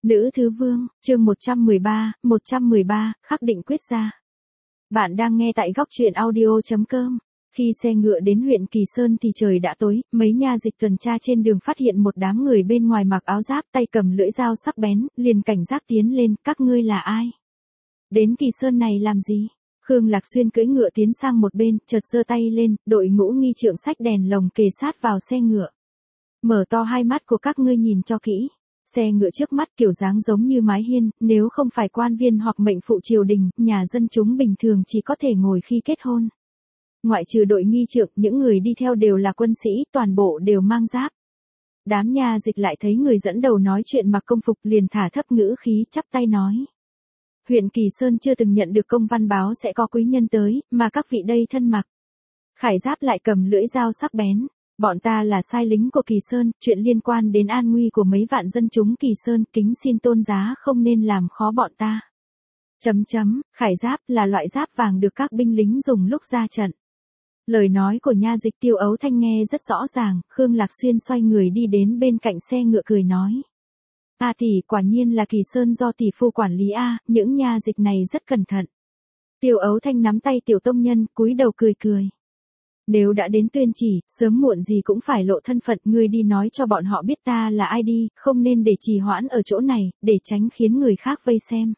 Nữ Thứ Vương, chương 113, khắc định quyết ra. Bạn đang nghe tại góc truyện audio.com. Khi xe ngựa đến huyện Kỳ Sơn thì trời đã tối, mấy nha dịch tuần tra trên đường phát hiện một đám người bên ngoài mặc áo giáp tay cầm lưỡi dao sắc bén, liền cảnh giác tiến lên, các ngươi là ai? Đến Kỳ Sơn này làm gì? Khương Lạc Xuyên cưỡi ngựa tiến sang một bên, chợt giơ tay lên, đội ngũ nghi trượng xách đèn lồng kề sát vào xe ngựa. Mở to hai mắt của các ngươi nhìn cho kỹ. Xe ngựa trước mắt kiểu dáng giống như mái hiên, nếu không phải quan viên hoặc mệnh phụ triều đình, nhà dân chúng bình thường chỉ có thể ngồi khi kết hôn. Ngoại trừ đội nghi trượng, những người đi theo đều là quân sĩ, toàn bộ đều mang giáp. Đám nha dịch lại thấy người dẫn đầu nói chuyện mặc công phục liền thả thấp ngữ khí, chắp tay nói. Huyện Kỳ Sơn chưa từng nhận được công văn báo sẽ có quý nhân tới, mà các vị đây thân mặc khải giáp lại cầm lưỡi dao sắc bén. Bọn ta là sai lính của Kỳ Sơn, chuyện liên quan đến an nguy của mấy vạn dân chúng Kỳ Sơn, kính xin tôn giá không nên làm khó bọn ta. Khải giáp là loại giáp vàng được các binh lính dùng lúc ra trận. Lời nói của nha dịch Tiêu Ấu Thanh nghe rất rõ ràng, Khương Lạc Xuyên xoay người đi đến bên cạnh xe ngựa cười nói. Tỷ, quả nhiên là Kỳ Sơn do tỷ phu quản lý những nha dịch này rất cẩn thận. Tiêu Ấu Thanh nắm tay Tiểu Tông Nhân, cúi đầu cười cười. Nếu đã đến tuyên chỉ, sớm muộn gì cũng phải lộ thân phận, ngươi đi nói cho bọn họ biết ta là ai đi, không nên để trì hoãn ở chỗ này, để tránh khiến người khác vây xem.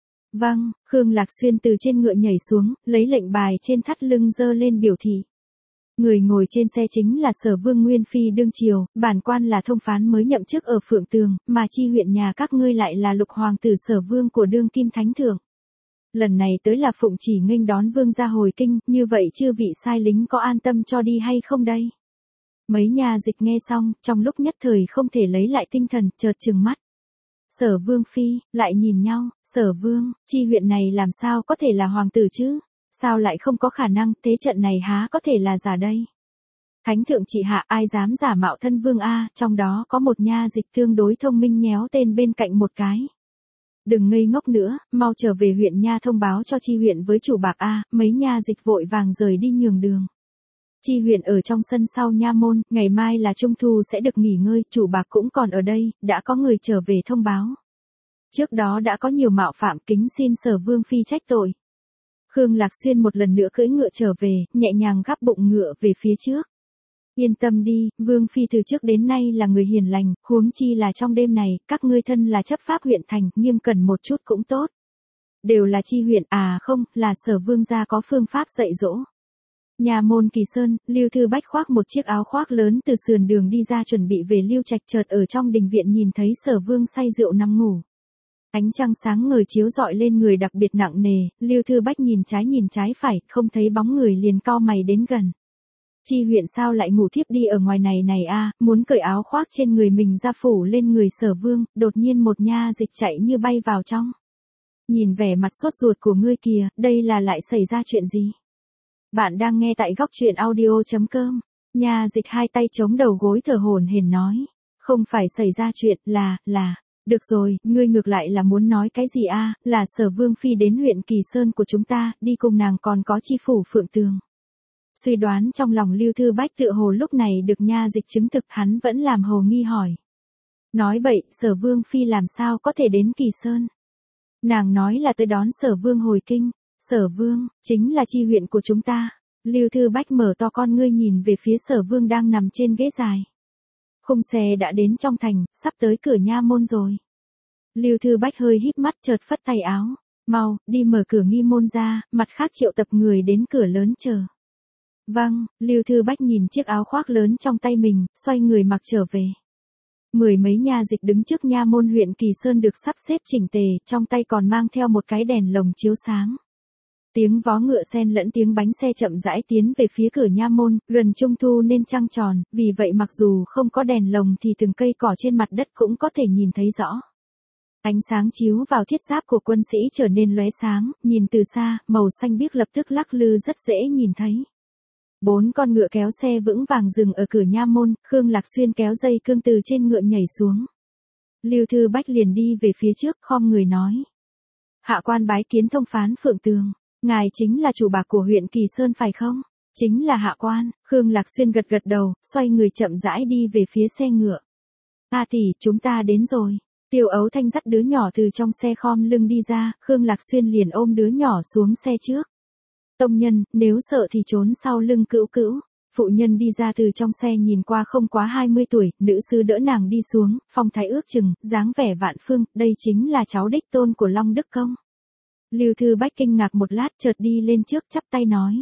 Vâng, Khương Lạc Xuyên từ trên ngựa nhảy xuống, lấy lệnh bài trên thắt lưng giơ lên biểu thị. Người ngồi trên xe chính là Sở Vương Nguyên Phi đương triều, bản quan là thông phán mới nhậm chức ở Phượng Tường, mà chi huyện nhà các ngươi lại là lục hoàng tử Sở Vương của đương kim thánh thượng. Lần này tới là phụng chỉ nghênh đón vương gia hồi kinh, như vậy chư vị sai lính có an tâm cho đi hay không đây? Mấy nha dịch nghe xong, trong lúc nhất thời không thể lấy lại tinh thần, chợt trừng mắt. Sở Vương Phi, lại nhìn nhau, Sở Vương, chi huyện này làm sao có thể là hoàng tử chứ? Sao lại không có khả năng, thế trận này há có thể là giả đây? Thánh thượng trị hạ ai dám giả mạo thân vương trong đó có một nha dịch tương đối thông minh nhéo tên bên cạnh một cái. Đừng ngây ngốc nữa, mau trở về huyện nha thông báo cho chi huyện với chủ bạc mấy nha dịch vội vàng rời đi nhường đường. Chi huyện ở trong sân sau nha môn, ngày mai là trung thu sẽ được nghỉ ngơi, chủ bạc cũng còn ở đây, đã có người trở về thông báo. Trước đó đã có nhiều mạo phạm, kính xin Sở Vương Phi trách tội. Khương Lạc Xuyên một lần nữa cưỡi ngựa trở về, nhẹ nhàng gắp bụng ngựa về phía trước. Yên tâm đi, Vương Phi từ trước đến nay là người hiền lành, huống chi là trong đêm này, các ngươi thân là chấp pháp huyện thành, nghiêm cẩn một chút cũng tốt. Đều là chi huyện, không, là Sở Vương gia có phương pháp dạy dỗ. Nhà môn Kỳ Sơn, Lưu Thư Bách khoác một chiếc áo khoác lớn từ sườn đường đi ra chuẩn bị về Lưu Trạch, chợt ở trong đình viện nhìn thấy Sở Vương say rượu nằm ngủ. Ánh trăng sáng ngời chiếu rọi lên người đặc biệt nặng nề, Lưu Thư Bách nhìn trái phải, không thấy bóng người liền cau mày đến gần. Chi huyện sao lại ngủ thiếp đi ở ngoài này muốn cởi áo khoác trên người mình ra phủ lên người Sở Vương, đột nhiên một nha dịch chạy như bay vào trong. Nhìn vẻ mặt sốt ruột của ngươi kìa, đây là lại xảy ra chuyện gì? Bạn đang nghe tại góc truyện audio.com. Nha dịch hai tay chống đầu gối thở hổn hển nói. Không phải xảy ra chuyện, là. Được rồi, ngươi ngược lại là muốn nói cái gì là Sở Vương Phi đến huyện Kỳ Sơn của chúng ta, đi cùng nàng còn có chi phủ Phượng Tường. Suy đoán trong lòng Lưu Thư Bách tựa hồ lúc này được nha dịch chứng thực, hắn vẫn làm hồ nghi hỏi. Nói bậy, Sở Vương Phi làm sao có thể đến Kỳ Sơn? Nàng nói là tới đón Sở Vương hồi kinh. Sở Vương, chính là chi huyện của chúng ta. Lưu Thư Bách mở to con ngươi nhìn về phía Sở Vương đang nằm trên ghế dài. Khung xe đã đến trong thành, sắp tới cửa nha môn rồi. Lưu Thư Bách hơi híp mắt chợt phất tay áo. Mau, đi mở cửa nghi môn ra, mặt khác triệu tập người đến cửa lớn chờ. Vâng, Lưu Thư Bách nhìn chiếc áo khoác lớn trong tay mình, xoay người mặc trở về. Mười mấy nha dịch đứng trước nha môn huyện Kỳ Sơn được sắp xếp chỉnh tề, trong tay còn mang theo một cái đèn lồng chiếu sáng. Tiếng vó ngựa xen lẫn tiếng bánh xe chậm rãi tiến về phía cửa nha môn, gần trung thu nên trăng tròn, vì vậy mặc dù không có đèn lồng thì từng cây cỏ trên mặt đất cũng có thể nhìn thấy rõ. Ánh sáng chiếu vào thiết giáp của quân sĩ trở nên lóe sáng, nhìn từ xa, màu xanh biếc lập tức lắc lư rất dễ nhìn thấy. 4 con ngựa kéo xe vững vàng dừng ở cửa nha môn, Khương Lạc Xuyên kéo dây cương từ trên ngựa nhảy xuống. Lưu Thư Bách liền đi về phía trước, khom người nói. Hạ quan bái kiến thông phán Phượng Tường, ngài chính là chủ bạc của huyện Kỳ Sơn phải không? Chính là hạ quan. Khương Lạc Xuyên gật gật đầu, xoay người chậm rãi đi về phía xe ngựa. Tỷ, chúng ta đến rồi. Tiêu Ấu Thanh dắt đứa nhỏ từ trong xe khom lưng đi ra, Khương Lạc Xuyên liền ôm đứa nhỏ xuống xe trước. Tông nhân, nếu sợ thì trốn sau lưng Cữu Cữu. Phụ nhân đi ra từ trong xe nhìn qua không quá 20 tuổi, nữ sư đỡ nàng đi xuống, phong thái ước chừng, dáng vẻ vạn phương, đây chính là cháu đích tôn của Long Đức Công. Lưu Thư Bách kinh ngạc một lát chợt đi lên trước chắp tay nói.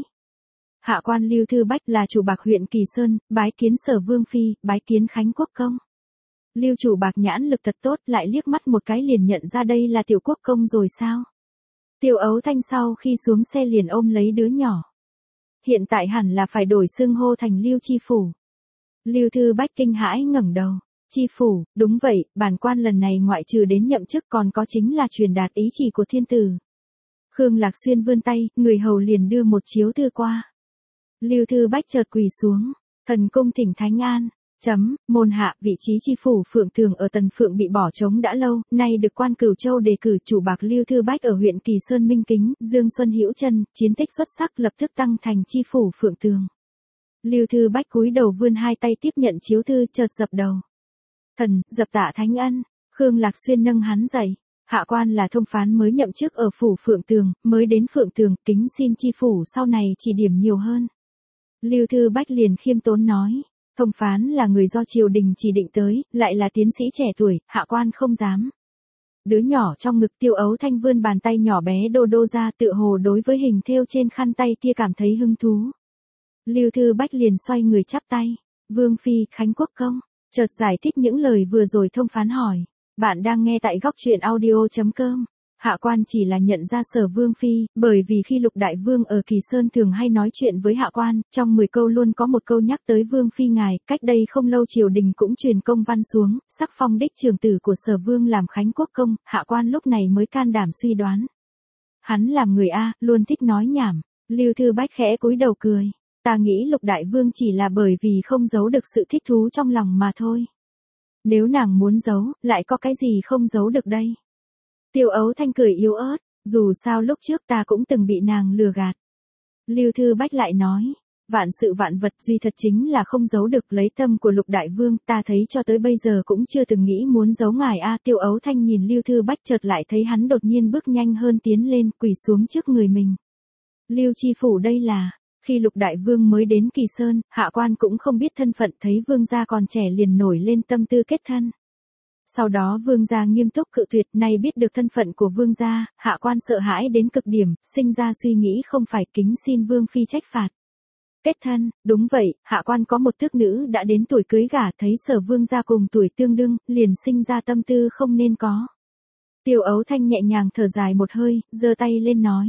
Hạ quan Lưu Thư Bách là chủ bạc huyện Kỳ Sơn, bái kiến Sở Vương Phi, bái kiến Khánh Quốc Công. Lưu chủ bạc nhãn lực thật tốt, lại liếc mắt một cái liền nhận ra đây là Tiểu Quốc Công rồi sao. Tiêu Ấu Thanh sau khi xuống xe liền ôm lấy đứa nhỏ. Hiện tại hẳn là phải đổi xưng hô thành Lưu Chi Phủ. Lưu Thư Bách kinh hãi ngẩng đầu. Chi Phủ, đúng vậy, bản quan lần này ngoại trừ đến nhậm chức còn có chính là truyền đạt ý chỉ của thiên tử. Khương Lạc Xuyên vươn tay, người hầu liền đưa một chiếu thư qua. Lưu Thư Bách chợt quỳ xuống. Thần cung thỉnh Thánh An. Môn hạ, vị trí chi phủ Phượng Tường ở Tần Phượng bị bỏ trống đã lâu, nay được quan Cửu Châu đề cử chủ bạc Lưu Thư Bách ở huyện Kỳ Sơn Minh Kính, Dương Xuân Hữu Chân, chiến tích xuất sắc lập tức tăng thành chi phủ Phượng Tường. Lưu Thư Bách cúi đầu vươn hai tay tiếp nhận chiếu thư chợt dập đầu. Thần, dập tạ Thánh Ân. Khương Lạc Xuyên nâng hắn dậy. Hạ quan là thông phán mới nhậm chức ở phủ Phượng Tường, mới đến Phượng Tường, kính xin chi phủ sau này chỉ điểm nhiều hơn. Lưu Thư Bách liền khiêm tốn nói. Thông phán là người do triều đình chỉ định tới, lại là tiến sĩ trẻ tuổi, hạ quan không dám. Đứa nhỏ trong ngực Tiêu Ấu Thanh vươn bàn tay nhỏ bé đô đô ra tựa hồ đối với hình thêu trên khăn tay kia cảm thấy hứng thú. Lưu Thư Bách liền xoay người chắp tay. Vương Phi, Khánh Quốc Công. Chợt giải thích những lời vừa rồi thông phán hỏi. Bạn đang nghe tại góc truyện audio.com. Hạ quan chỉ là nhận ra Sở Vương Phi, bởi vì khi Lục Đại Vương ở Kỳ Sơn thường hay nói chuyện với hạ quan, trong 10 câu luôn có một câu nhắc tới Vương Phi ngài, cách đây không lâu triều đình cũng truyền công văn xuống, sắc phong đích trưởng tử của Sở Vương làm Khánh Quốc Công, hạ quan lúc này mới can đảm suy đoán. Hắn làm người A, luôn thích nói nhảm. Lưu Thư Bách khẽ cúi đầu cười. Ta nghĩ Lục Đại Vương chỉ là bởi vì không giấu được sự thích thú trong lòng mà thôi. Nếu nàng muốn giấu, lại có cái gì không giấu được đây? Tiêu Ấu Thanh cười yếu ớt, dù sao lúc trước ta cũng từng bị nàng lừa gạt. Lưu Thư Bách lại nói, vạn sự vạn vật duy thật chính là không giấu được lấy tâm của Lục Đại Vương, ta thấy cho tới bây giờ cũng chưa từng nghĩ muốn giấu ngài a. Tiêu Ấu Thanh nhìn Lưu Thư Bách chợt lại thấy hắn đột nhiên bước nhanh hơn tiến lên quỳ xuống trước người mình. Lưu Chi Phủ đây là, khi Lục Đại Vương mới đến Kỳ Sơn, hạ quan cũng không biết thân phận thấy vương gia còn trẻ liền nổi lên tâm tư kết thân. Sau đó vương gia nghiêm túc cự tuyệt, nay biết được thân phận của vương gia, hạ quan sợ hãi đến cực điểm, sinh ra suy nghĩ không phải kính xin vương phi trách phạt. Kết thân, đúng vậy, hạ quan có một tước nữ đã đến tuổi cưới gả thấy Sở Vương gia cùng tuổi tương đương, liền sinh ra tâm tư không nên có. Tiêu Ấu Thanh nhẹ nhàng thở dài một hơi, giơ tay lên nói.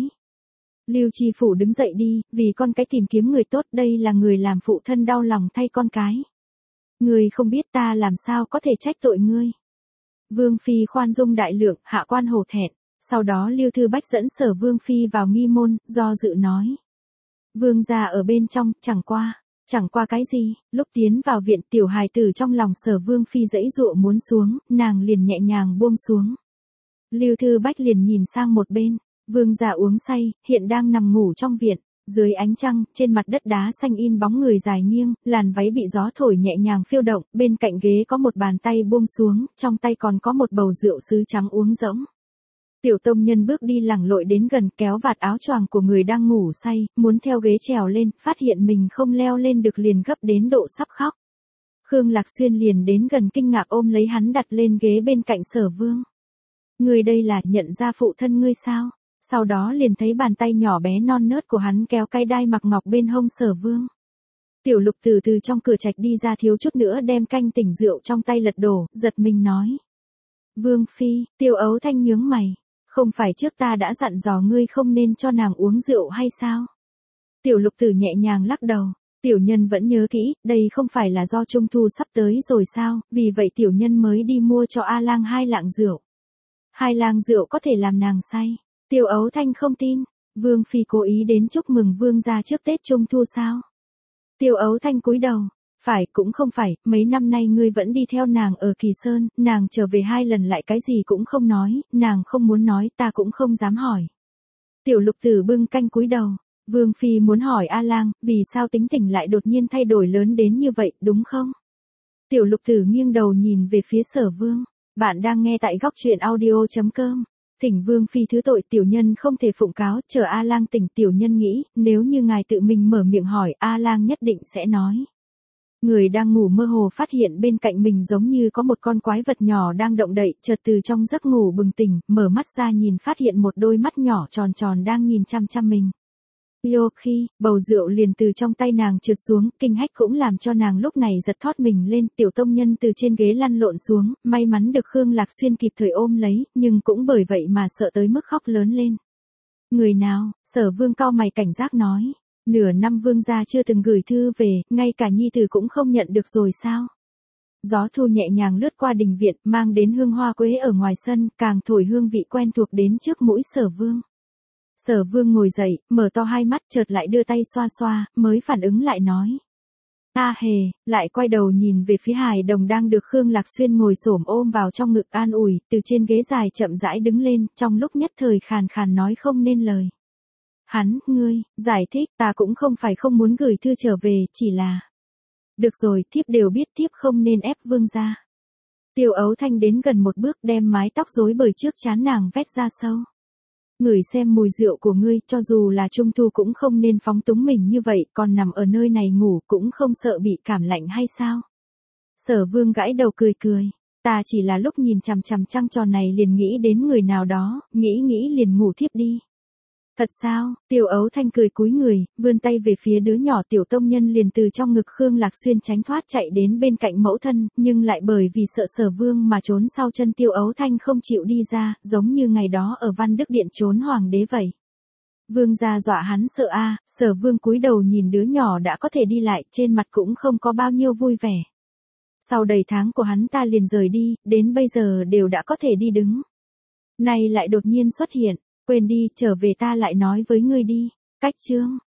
Lưu Chi Phủ đứng dậy đi, vì con cái tìm kiếm người tốt, đây là người làm phụ thân đau lòng thay con cái. Ngươi không biết ta làm sao có thể trách tội ngươi. Vương Phi khoan dung đại lượng, hạ quan hổ thẹn. Sau đó Lưu Thư Bách dẫn Sở Vương Phi vào nghi môn, do dự nói. Vương gia ở bên trong, chẳng qua cái gì, lúc tiến vào viện tiểu hài tử trong lòng Sở Vương Phi giãy giụa muốn xuống, nàng liền nhẹ nhàng buông xuống. Lưu Thư Bách liền nhìn sang một bên, vương gia uống say, hiện đang nằm ngủ trong viện. Dưới ánh trăng, trên mặt đất đá xanh in bóng người dài nghiêng, làn váy bị gió thổi nhẹ nhàng phiêu động, bên cạnh ghế có một bàn tay buông xuống, trong tay còn có một bầu rượu sứ trắng uống rỗng. Tiểu tông nhân bước đi lẳng lội đến gần kéo vạt áo choàng của người đang ngủ say, muốn theo ghế trèo lên, phát hiện mình không leo lên được liền gấp đến độ sắp khóc. Khương Lạc Xuyên liền đến gần kinh ngạc ôm lấy hắn đặt lên ghế bên cạnh Sở Vương. Người đây là nhận ra phụ thân ngươi sao? Sau đó liền thấy bàn tay nhỏ bé non nớt của hắn kéo cái đai mặc ngọc bên hông Sở Vương. Tiểu Lục từ trong cửa trạch đi ra thiếu chút nữa đem canh tỉnh rượu trong tay lật đổ, giật mình nói. Vương Phi, Tiêu Ấu Thanh nhướng mày. Không phải trước ta đã dặn dò ngươi không nên cho nàng uống rượu hay sao? Tiểu Lục Tử nhẹ nhàng lắc đầu. Tiểu nhân vẫn nhớ kỹ, đây không phải là do Trung Thu sắp tới rồi sao, vì vậy tiểu nhân mới đi mua cho A Lang 2 lạng rượu. 2 lạng rượu có thể làm nàng say. Tiêu Ấu Thanh không tin, Vương Phi cố ý đến chúc mừng vương gia trước Tết Trung Thu sao? Tiêu Ấu Thanh cúi đầu, phải cũng không phải, mấy năm nay ngươi vẫn đi theo nàng ở Kỳ Sơn, nàng trở về 2 lần lại cái gì cũng không nói, nàng không muốn nói ta cũng không dám hỏi. Tiểu Lục Tử bưng canh cúi đầu, Vương Phi muốn hỏi A Lang, vì sao tính tình lại đột nhiên thay đổi lớn đến như vậy, đúng không? Tiểu Lục Tử nghiêng đầu nhìn về phía Sở Vương, Bạn đang nghe tại góc truyện audio.com. Thỉnh vương phi thứ tội, tiểu nhân không thể phụng cáo, chờ A Lang tỉnh. Tiểu nhân nghĩ, nếu như ngài tự mình mở miệng hỏi, A Lang nhất định sẽ nói. Người đang ngủ mơ hồ phát hiện bên cạnh mình giống như có một con quái vật nhỏ đang động đậy, chợt từ trong giấc ngủ bừng tỉnh, mở mắt ra nhìn phát hiện một đôi mắt nhỏ tròn tròn đang nhìn chăm chăm mình. Yêu khi, bầu rượu liền từ trong tay nàng trượt xuống, kinh hách cũng làm cho nàng lúc này giật thót mình lên. Tiểu tông nhân từ trên ghế lăn lộn xuống, may mắn được Khương Lạc Xuyên kịp thời ôm lấy, nhưng cũng bởi vậy mà sợ tới mức khóc lớn lên. Người nào? Sở Vương cau mày cảnh giác nói. Nửa năm vương gia chưa từng gửi thư về, ngay cả nhi tử cũng không nhận được rồi sao? Gió thu nhẹ nhàng lướt qua đình viện, mang đến hương hoa quế ở ngoài sân, càng thổi hương vị quen thuộc đến trước mũi Sở Vương. Sở Vương ngồi dậy, mở to hai mắt, chợt lại đưa tay xoa xoa, mới phản ứng lại nói. A hề, lại quay đầu nhìn về phía hài đồng đang được Khương Lạc Xuyên ngồi xổm ôm vào trong ngực an ủi, từ trên ghế dài chậm rãi đứng lên, trong lúc nhất thời khàn khàn nói không nên lời. Ngươi, giải thích, ta cũng không phải không muốn gửi thư trở về, chỉ là... Được rồi, thiếp đều biết, thiếp không nên ép vương gia. Tiêu Ấu Thanh đến gần một bước, đem mái tóc rối bời trước trán nàng vét ra sâu. Ngửi xem mùi rượu của ngươi, cho dù là trung thu cũng không nên phóng túng mình như vậy, còn nằm ở nơi này ngủ cũng không sợ bị cảm lạnh hay sao? Sở Vương gãi đầu cười cười. Ta chỉ là lúc nhìn chằm chằm trăng tròn này liền nghĩ đến người nào đó, nghĩ liền ngủ thiếp đi. Thật sao? Tiêu Ấu Thanh cười cúi người, vươn tay về phía đứa nhỏ. Tiểu tông nhân liền từ trong ngực Khương Lạc Xuyên tránh thoát chạy đến bên cạnh mẫu thân, nhưng lại bởi vì sợ Sở Vương mà trốn sau chân Tiêu Ấu Thanh không chịu đi ra, giống như ngày đó ở Văn Đức Điện trốn hoàng đế vậy. Vương gia dọa hắn sợ a. Sở Vương cúi đầu nhìn đứa nhỏ đã có thể đi lại, trên mặt cũng không có bao nhiêu vui vẻ. Sau đầy tháng của hắn ta liền rời đi, đến bây giờ đều đã có thể đi đứng. Nay lại đột nhiên xuất hiện. Quên đi, trở về ta lại nói với ngươi đi. Cách chương.